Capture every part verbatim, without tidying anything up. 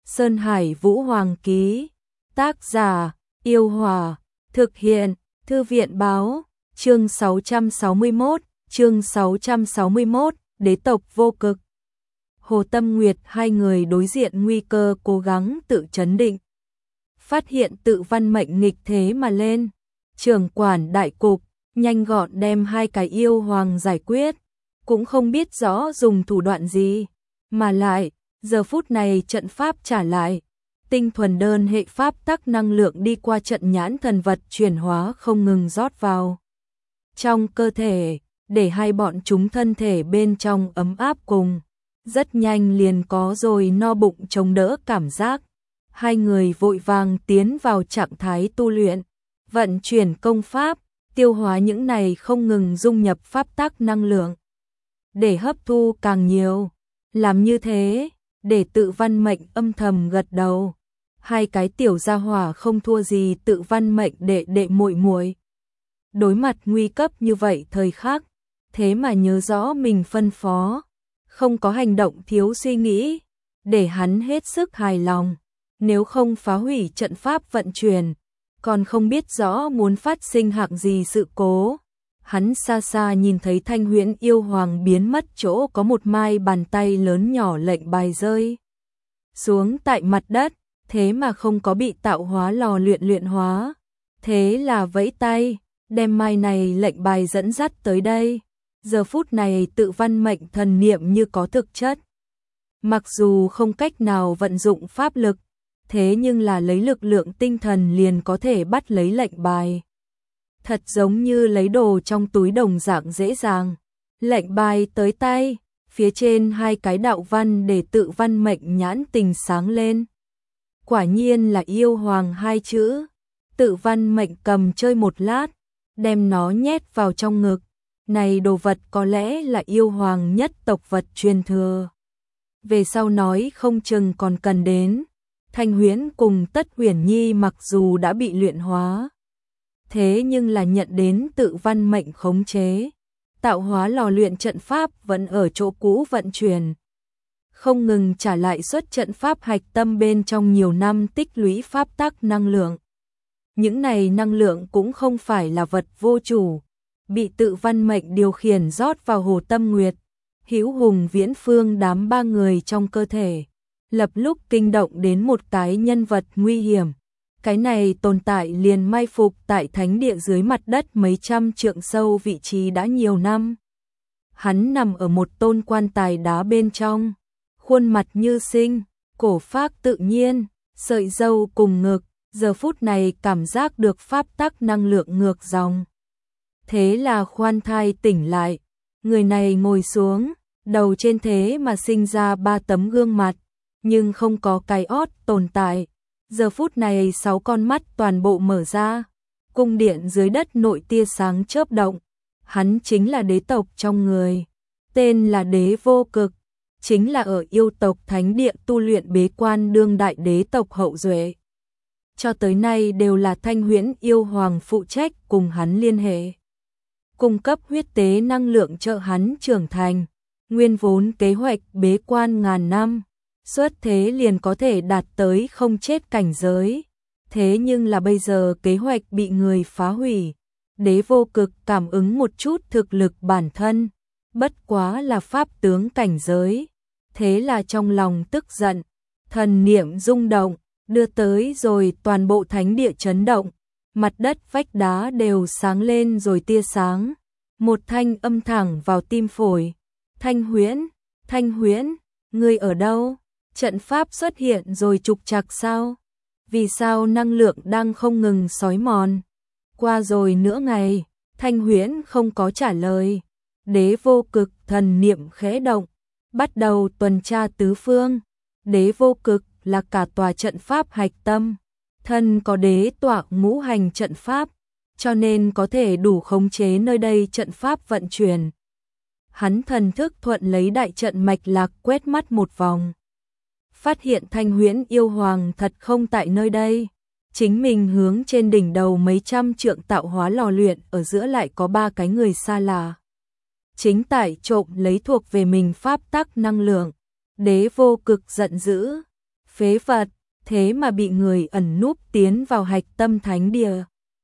Sơn Hải Vũ Hoàng ký. Tác giả: Yêu Hòa. Thực hiện: Thư viện báo. Chương sáu trăm sáu mươi mốt, chương sáu trăm sáu mươi mốt, đế tộc vô cực. Hồ Tâm Nguyệt hai người đối diện nguy cơ cố gắng tự trấn định. Phát hiện tự văn mệnh nghịch thế mà lên. Trưởng quản đại cục, nhanh gọn đem hai cái yêu hoàng giải quyết. Cũng không biết rõ dùng thủ đoạn gì. Mà lại, giờ phút này trận pháp trả lại. Tinh thuần đơn hệ pháp tắc năng lượng đi qua trận nhãn thần vật chuyển hóa không ngừng rót vào trong cơ thể, để hai bọn chúng thân thể bên trong ấm áp cùng. Rất nhanh liền có rồi no bụng chống đỡ cảm giác. Hai người vội vàng tiến vào trạng thái tu luyện, vận chuyển công pháp, tiêu hóa những này không ngừng dung nhập pháp tắc năng lượng. Để hấp thu càng nhiều, làm như thế, để tự văn mệnh âm thầm gật đầu. Hai cái tiểu gia hỏa không thua gì tự văn mệnh đệ đệ muội muội. Đối mặt nguy cấp như vậy thời khắc, thế mà nhớ rõ mình phân phó, không có hành động thiếu suy nghĩ, để hắn hết sức hài lòng. Nếu không phá hủy trận pháp vận chuyển, còn không biết rõ muốn phát sinh hạng gì sự cố. Hắn xa xa nhìn thấy Thanh Huyễn yêu hoàng biến mất chỗ có một mai bàn tay lớn nhỏ lệnh bài rơi xuống tại mặt đất, thế mà không có bị tạo hóa lò luyện luyện hóa. Thế là vẫy tay, đem mai này lệnh bài dẫn dắt tới đây. Giờ phút này tự văn mệnh thần niệm như có thực chất. Mặc dù không cách nào vận dụng pháp lực, thế nhưng là lấy lực lượng tinh thần liền có thể bắt lấy lệnh bài. Thật giống như lấy đồ trong túi đồng dạng dễ dàng. Lệnh bài tới tay, phía trên hai cái đạo văn để tự văn mệnh nhãn tình sáng lên. Quả nhiên là yêu hoàng hai chữ. Tự văn mệnh cầm chơi một lát, đem nó nhét vào trong ngực. Này đồ vật có lẽ là yêu hoàng nhất tộc vật truyền thừa. Về sau nói không chừng còn cần đến. Thanh Huyễn cùng Tất Uyển Nhi mặc dù đã bị luyện hóa, thế nhưng là nhận đến tự văn mệnh khống chế. Tạo hóa lò luyện trận pháp vẫn ở chỗ cũ vận chuyển, không ngừng trả lại xuất trận pháp hạch tâm bên trong nhiều năm tích lũy pháp tắc năng lượng. Những này năng lượng cũng không phải là vật vô chủ, bị tự văn mệnh điều khiển rót vào Hồ Tâm Nguyệt, Hữu Hùng Viễn Phương đám ba người trong cơ thể. Lập lúc kinh động đến một cái nhân vật nguy hiểm. Cái này tồn tại liền mai phục tại thánh địa dưới mặt đất mấy trăm trượng sâu vị trí đã nhiều năm. Hắn nằm ở một tôn quan tài đá bên trong, khuôn mặt như sinh, cổ phác tự nhiên, sợi râu cùng ngực, giờ phút này cảm giác được pháp tắc năng lượng ngược dòng. Thế là khoan thai tỉnh lại, người này ngồi xuống, đầu trên thế mà sinh ra ba tấm gương mặt, nhưng không có cái ót tồn tại. Giờ phút này sáu con mắt toàn bộ mở ra, cung điện dưới đất nội tia sáng chớp động. Hắn chính là đế tộc trong người, tên là Đế Vô Cực, chính là ở yêu tộc thánh địa tu luyện bế quan đương đại đế tộc hậu duệ. Cho tới nay đều là Thanh Huyễn yêu hoàng phụ trách cùng hắn liên hệ, cung cấp huyết tế năng lượng trợ hắn trưởng thành. Nguyên vốn kế hoạch bế quan ngàn năm, xuất thế liền có thể đạt tới không chết cảnh giới. Thế nhưng là bây giờ kế hoạch bị người phá hủy. Đế Vô Cực cảm ứng một chút thực lực bản thân, bất quá là pháp tướng cảnh giới. Thế là trong lòng tức giận, thần niệm rung động, đưa tới rồi toàn bộ thánh địa chấn động. Mặt đất vách đá đều sáng lên rồi tia sáng. Một thanh âm thẳng vào tim phổi. Thanh Huyễn, Thanh Huyễn, ngươi ở đâu? Trận pháp xuất hiện rồi trục trặc sao? Vì sao năng lượng đang không ngừng xói mòn? Qua rồi nửa ngày, Thanh Huyễn không có trả lời. Đế Vô Cực thần niệm khẽ động, bắt đầu tuần tra tứ phương. Đế Vô Cực là cả tòa trận pháp hạch tâm, thân có đế tọa ngũ hành trận pháp, cho nên có thể đủ khống chế nơi đây trận pháp vận chuyển. Hắn thần thức thuận lấy đại trận mạch lạc quét mắt một vòng, phát hiện Thanh Huyễn yêu hoàng thật không tại nơi đây. Chính mình hướng trên đỉnh đầu mấy trăm trượng tạo hóa lò luyện ở giữa lại có ba cái người xa lạ, chính tại trộm lấy thuộc về mình pháp tắc năng lượng. Đế Vô Cực giận dữ, Phế vật, thế mà bị người ẩn núp tiến vào hạch tâm thánh địa.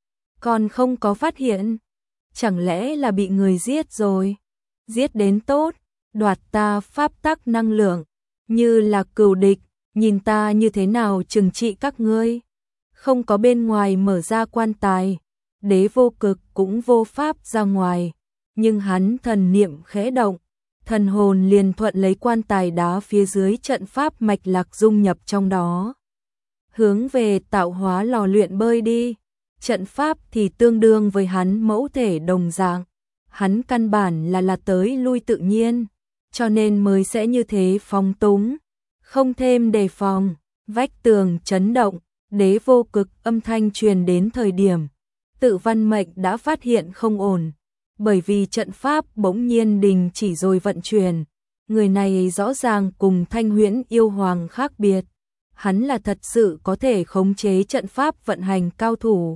Còn không có phát hiện, chẳng lẽ là bị người giết rồi? Giết đến tốt, đoạt ta pháp tắc năng lượng, như là cừu địch, nhìn ta như thế nào trừng trị các ngươi. Không có bên ngoài mở ra quan tài, Đế Vô Cực cũng vô pháp ra ngoài, nhưng hắn thần niệm khẽ động, thần hồn liền thuận lấy quan tài đá phía dưới trận pháp mạch lạc dung nhập trong đó. Hướng về tạo hóa lò luyện bơi đi, trận pháp thì tương đương với hắn mẫu thể đồng dạng, hắn căn bản là là tới lui tự nhiên, cho nên mới sẽ như thế phóng túng, không thêm đề phòng. Vách tường chấn động, Đế Vô Cực âm thanh truyền đến thời điểm Tự Văn Mệnh đã phát hiện không ổn, bởi vì trận pháp bỗng nhiên đình chỉ rồi vận chuyển. Người này rõ ràng cùng Thanh Huyễn Yêu Hoàng khác biệt, hắn là thật sự có thể khống chế trận pháp vận hành cao thủ.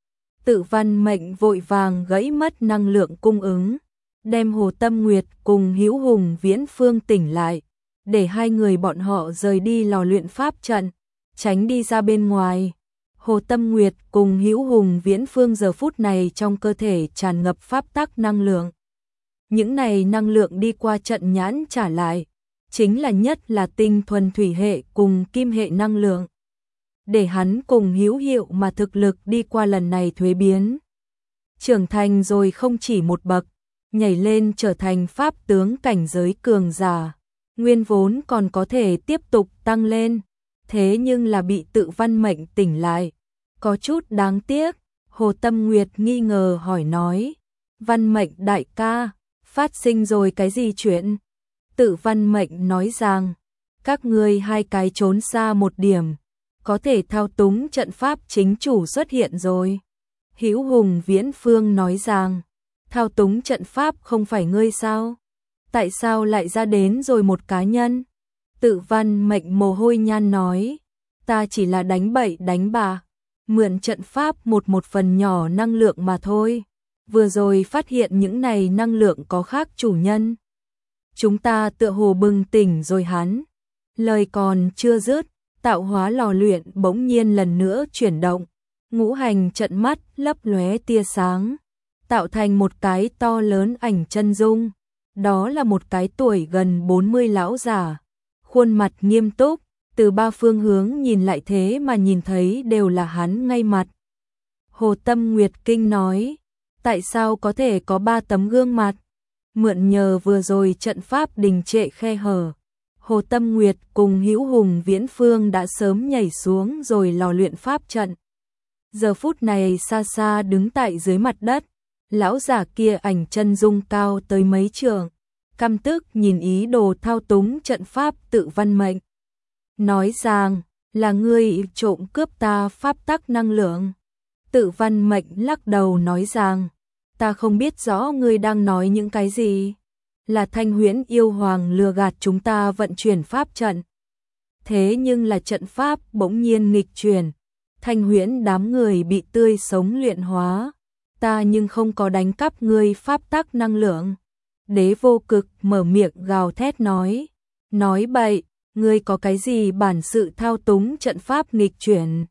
Tự Văn Mệnh vội vàng gãy mất năng lượng cung ứng, đem Hồ Tâm Nguyệt cùng Hữu Hùng Viễn Phương tỉnh lại, để hai người bọn họ rời đi lò luyện pháp trận, tránh đi ra bên ngoài. Hồ Tâm Nguyệt cùng Hữu Hùng Viễn Phương giờ phút này trong cơ thể tràn ngập pháp tắc năng lượng. Những này năng lượng đi qua trận nhãn trả lại, chính là nhất là tinh thuần thủy hệ cùng kim hệ năng lượng. Để hắn cùng hữu hiệu mà thực lực đi qua lần này thuế biến. Trưởng thành rồi không chỉ một bậc, nhảy lên trở thành pháp tướng cảnh giới cường giả. Nguyên vốn còn có thể tiếp tục tăng lên, thế nhưng là bị Tự Văn Mệnh tỉnh lại. Có chút đáng tiếc, Hồ Tâm Nguyệt nghi ngờ hỏi nói. Văn Mệnh đại ca, phát sinh rồi cái gì chuyện? Tự Văn Mệnh nói rằng, các ngươi hai cái trốn xa một điểm, có thể thao túng trận pháp chính chủ xuất hiện rồi. Hữu Hùng Viễn Phương nói rằng, thao túng trận pháp không phải ngươi sao? Tại sao lại ra đến rồi một cá nhân? Tự Văn Mệnh mồ hôi nhan nói, ta chỉ là đánh bậy đánh bạ, mượn trận pháp một một phần nhỏ năng lượng mà thôi. Vừa rồi phát hiện những này năng lượng có khác chủ nhân. Chúng ta tựa hồ bừng tỉnh rồi hắn. Lời còn chưa dứt, tạo hóa lò luyện bỗng nhiên lần nữa chuyển động. Ngũ hành trận mắt lấp lóe tia sáng, tạo thành một cái to lớn ảnh chân dung. Đó là một cái tuổi gần bốn mươi lão giả, khuôn mặt nghiêm túc, từ ba phương hướng nhìn lại thế mà nhìn thấy đều là hắn ngay mặt. Hồ Tâm Nguyệt kinh nói, tại sao có thể có ba tấm gương mặt? Mượn nhờ vừa rồi trận pháp đình trệ khe hở, Hồ Tâm Nguyệt cùng Hữu Hùng Viễn Phương đã sớm nhảy xuống rồi lò luyện pháp trận. Giờ phút này xa xa đứng tại dưới mặt đất, lão giả kia ảnh chân dung cao tới mấy trượng, căm tức nhìn ý đồ thao túng trận pháp Tự Văn Mệnh. Nói rằng, là ngươi trộm cướp ta pháp tắc năng lượng. Tự Văn Mệnh lắc đầu nói rằng, ta không biết rõ ngươi đang nói những cái gì. Là Thanh Huyễn Yêu Hoàng lừa gạt chúng ta vận chuyển pháp trận. Thế nhưng là trận pháp bỗng nhiên nghịch chuyển, Thanh Huyễn đám người bị tươi sống luyện hóa. Ta nhưng không có đánh cắp ngươi pháp tắc năng lượng. Đế Vô Cực mở miệng gào thét nói, nói bậy, ngươi có cái gì bản sự thao túng trận pháp nghịch chuyển?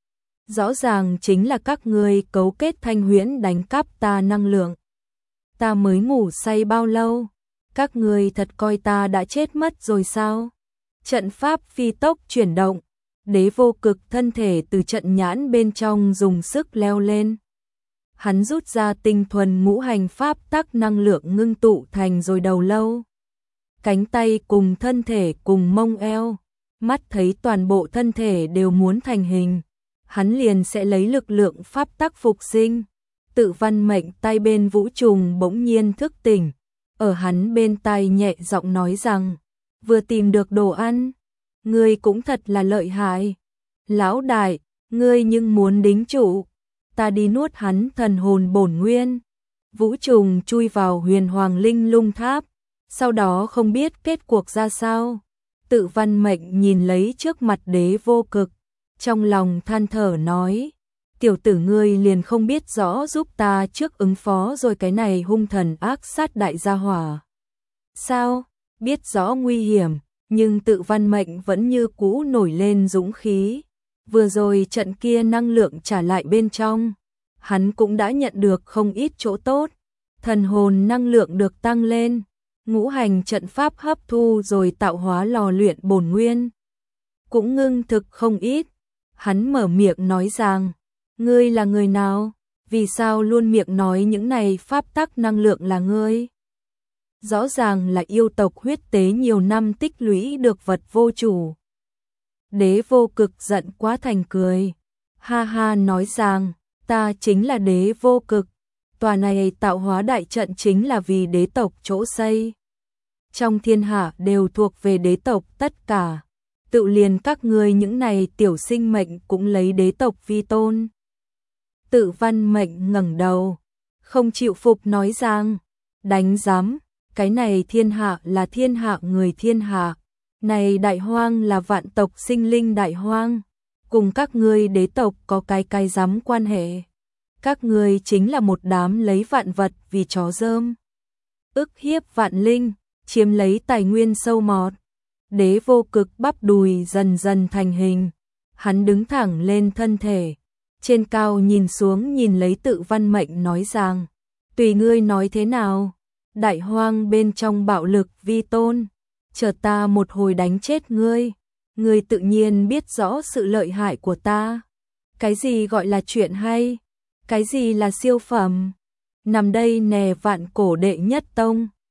Rõ ràng chính là các ngươi cấu kết Thanh Huyễn đánh cắp ta năng lượng. Ta mới ngủ say bao lâu? Các ngươi thật coi ta đã chết mất rồi sao? Trận pháp phi tốc chuyển động, Đế Vô Cực thân thể từ trận nhãn bên trong dùng sức leo lên. Hắn rút ra tinh thuần ngũ hành pháp tắc năng lượng ngưng tụ thành rồi đầu lâu. Cánh tay cùng thân thể cùng mông eo, mắt thấy toàn bộ thân thể đều muốn thành hình. Hắn liền sẽ lấy lực lượng pháp tắc phục sinh. Tự Văn Mệnh tay bên Vũ Trùng bỗng nhiên thức tỉnh. Ở hắn bên tai nhẹ giọng nói rằng, vừa tìm được đồ ăn, ngươi cũng thật là lợi hại. Lão đại, ngươi nhưng muốn đính trụ, ta đi nuốt hắn thần hồn bổn nguyên. Vũ Trùng chui vào Huyền Hoàng Linh Lung Tháp, sau đó không biết kết cuộc ra sao. Tự Văn Mệnh nhìn lấy trước mặt Đế Vô Cực, trong lòng than thở nói, tiểu tử ngươi liền không biết rõ giúp ta trước ứng phó rồi cái này hung thần ác sát đại gia hỏa. Sao, biết rõ nguy hiểm, nhưng Tự Văn Mệnh vẫn như cũ nổi lên dũng khí. Vừa rồi trận kia năng lượng trả lại bên trong, hắn cũng đã nhận được không ít chỗ tốt. Thần hồn năng lượng được tăng lên, ngũ hành trận pháp hấp thu rồi tạo hóa lò luyện bổn nguyên cũng ngưng thực không ít. Hắn mở miệng nói rằng, ngươi là người nào? Vì sao luôn miệng nói những này pháp tắc năng lượng là ngươi? Rõ ràng là yêu tộc huyết tế nhiều năm tích lũy được vật vô chủ. Đế Vô Cực giận quá thành cười, ha ha nói rằng, ta chính là Đế Vô Cực, tòa này tạo hóa đại trận chính là vì đế tộc chỗ xây. Trong thiên hạ đều thuộc về đế tộc tất cả, tự liền các ngươi những này tiểu sinh mệnh cũng lấy đế tộc vi tôn. Tự Văn Mệnh ngẩng đầu, không chịu phục nói rằng, đánh giám, cái này thiên hạ là thiên hạ người thiên hạ, này đại hoang là vạn tộc sinh linh đại hoang, cùng các ngươi đế tộc có cái cái giám quan hệ. Các ngươi chính là một đám lấy vạn vật vì chó rơm, ức hiếp vạn linh, chiếm lấy tài nguyên sâu mọt. Đế Vô Cực bắp đùi dần dần thành hình, hắn đứng thẳng lên thân thể, trên cao nhìn xuống nhìn lấy Tự Văn Mệnh nói rằng, tùy ngươi nói thế nào, đại hoang bên trong bạo lực vi tôn, chờ ta một hồi đánh chết ngươi, ngươi tự nhiên biết rõ sự lợi hại của ta. Cái gì gọi là chuyện hay? Cái gì là siêu phẩm? Nằm đây nè vạn cổ đệ nhất tông.